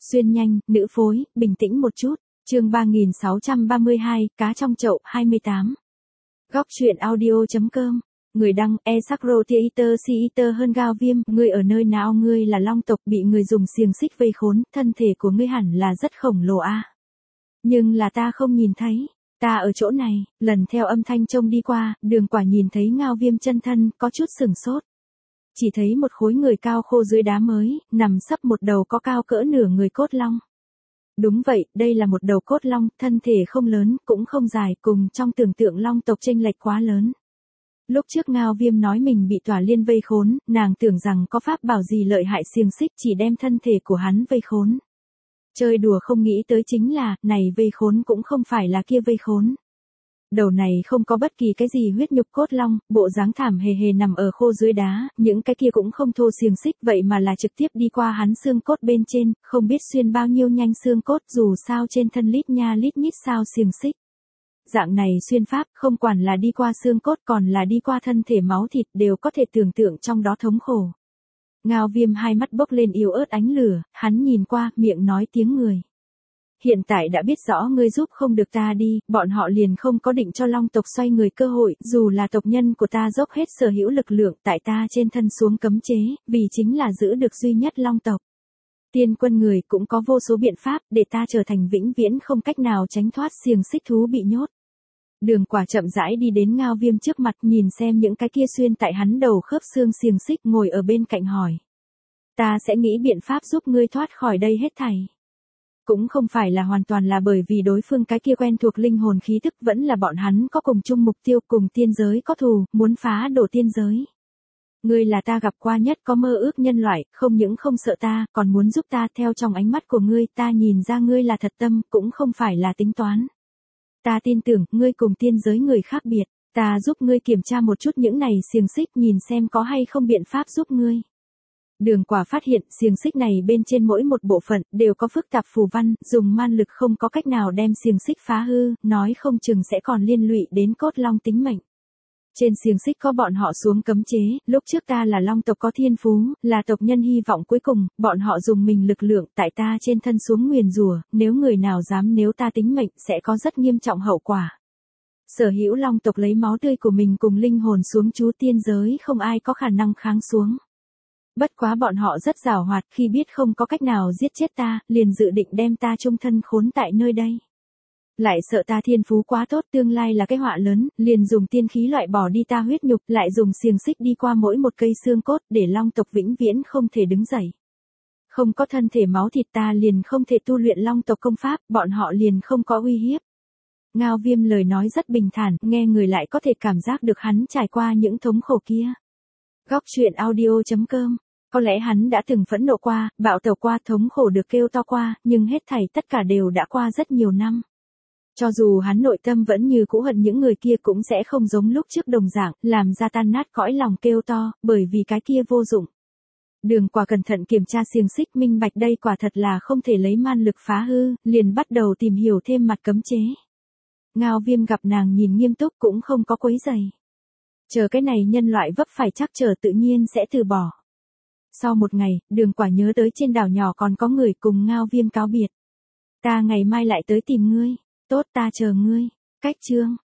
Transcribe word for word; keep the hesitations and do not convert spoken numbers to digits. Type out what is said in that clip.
Xuyên nhanh, nữ phối, bình tĩnh một chút. Chương ba nghìn sáu trăm ba mươi hai, cá trong chậu, hai mươi tám. Góc truyện audio.com. Người đăng, e sacro theater theater hơn gao viêm, ngươi ở nơi nào? Ngươi là long tộc bị người dùng xiềng xích vây khốn, thân thể của ngươi hẳn là rất khổng lồ a. Nhưng là ta không nhìn thấy, ta ở chỗ này. Lần theo âm thanh trông đi qua, Đường Quả nhìn thấy ngao viêm chân thân, có chút sửng sốt. Chỉ thấy một khối người cao khô dưới đá mới, nằm sấp một đầu có cao cỡ nửa người cốt long. Đúng vậy, đây là một đầu cốt long, thân thể không lớn, cũng không dài, cùng trong tưởng tượng long tộc chênh lệch quá lớn. Lúc trước ngao viêm nói mình bị tỏa liên vây khốn, nàng tưởng rằng có pháp bảo gì lợi hại xiềng xích chỉ đem thân thể của hắn vây khốn. Chơi đùa không nghĩ tới chính là, này vây khốn cũng không phải là kia vây khốn. Đầu này không có bất kỳ cái gì huyết nhục cốt long, bộ dáng thảm hề hề nằm ở khô dưới đá, những cái kia cũng không thô xiềng xích vậy mà là trực tiếp đi qua hắn xương cốt bên trên, không biết xuyên bao nhiêu nhanh xương cốt dù sao trên thân lít nha lít nhít sao xiềng xích. Dạng này xuyên pháp không quản là đi qua xương cốt còn là đi qua thân thể máu thịt đều có thể tưởng tượng trong đó thống khổ. Ngao viêm hai mắt bốc lên yếu ớt ánh lửa, hắn nhìn qua, miệng nói tiếng người. Hiện tại đã biết rõ ngươi giúp không được ta đi, bọn họ liền không có định cho long tộc xoay người cơ hội, dù là tộc nhân của ta dốc hết sở hữu lực lượng tại ta trên thân xuống cấm chế, vì chính là giữ được duy nhất long tộc. Tiên quân người cũng có vô số biện pháp để ta trở thành vĩnh viễn không cách nào tránh thoát xiềng xích thú bị nhốt. Đường Quả chậm rãi đi đến ngao viêm trước mặt nhìn xem những cái kia xuyên tại hắn đầu khớp xương xiềng xích ngồi ở bên cạnh hỏi. Ta sẽ nghĩ biện pháp giúp ngươi thoát khỏi đây hết thảy. Cũng không phải là hoàn toàn là bởi vì đối phương cái kia quen thuộc linh hồn khí tức vẫn là bọn hắn có cùng chung mục tiêu cùng tiên giới có thù, muốn phá đổ tiên giới. Ngươi là ta gặp qua nhất có mơ ước nhân loại, không những không sợ ta, còn muốn giúp ta theo trong ánh mắt của ngươi, ta nhìn ra ngươi là thật tâm, cũng không phải là tính toán. Ta tin tưởng, ngươi cùng tiên giới người khác biệt, ta giúp ngươi kiểm tra một chút những này xiềng xích nhìn xem có hay không biện pháp giúp ngươi. Đường Quả phát hiện xiềng xích này bên trên mỗi một bộ phận đều có phức tạp phù văn, dùng man lực không có cách nào đem xiềng xích phá hư, nói không chừng sẽ còn liên lụy đến cốt long tính mệnh. Trên xiềng xích có bọn họ xuống cấm chế, lúc trước ta là long tộc có thiên phú, là tộc nhân hy vọng cuối cùng, bọn họ dùng mình lực lượng tại ta trên thân xuống nguyền rủa, nếu người nào dám nếu ta tính mệnh sẽ có rất nghiêm trọng hậu quả. Sở hữu long tộc lấy máu tươi của mình cùng linh hồn xuống chú tiên giới không ai có khả năng kháng xuống. Bất quá bọn họ rất giàu hoạt khi biết không có cách nào giết chết ta, liền dự định đem ta chung thân khốn tại nơi đây. Lại sợ ta thiên phú quá tốt tương lai là cái họa lớn, liền dùng tiên khí loại bỏ đi ta huyết nhục, lại dùng xiềng xích đi qua mỗi một cây xương cốt để long tộc vĩnh viễn không thể đứng dậy. Không có thân thể máu thịt ta liền không thể tu luyện long tộc công pháp, bọn họ liền không có uy hiếp. Ngao viêm lời nói rất bình thản, nghe người lại có thể cảm giác được hắn trải qua những thống khổ kia. Góc truyện audio.com. Có lẽ hắn đã từng phẫn nộ qua, bạo tẩu qua, thống khổ được kêu to qua, nhưng hết thảy tất cả đều đã qua rất nhiều năm. Cho dù hắn nội tâm vẫn như cũ hận những người kia cũng sẽ không giống lúc trước đồng dạng, làm ra tan nát cõi lòng kêu to, bởi vì cái kia vô dụng. Đường Quả cẩn thận kiểm tra xiềng xích minh bạch đây quả thật là không thể lấy man lực phá hư, liền bắt đầu tìm hiểu thêm mặt cấm chế. Ngao viêm gặp nàng nhìn nghiêm túc cũng không có quấy giày. Chờ cái này nhân loại vấp phải chắc trở tự nhiên sẽ từ bỏ. Sau một ngày, Đường Quả nhớ tới trên đảo nhỏ còn có người cùng ngao viêm cáo biệt. Ta ngày mai lại tới tìm ngươi, tốt ta chờ ngươi, cách chương.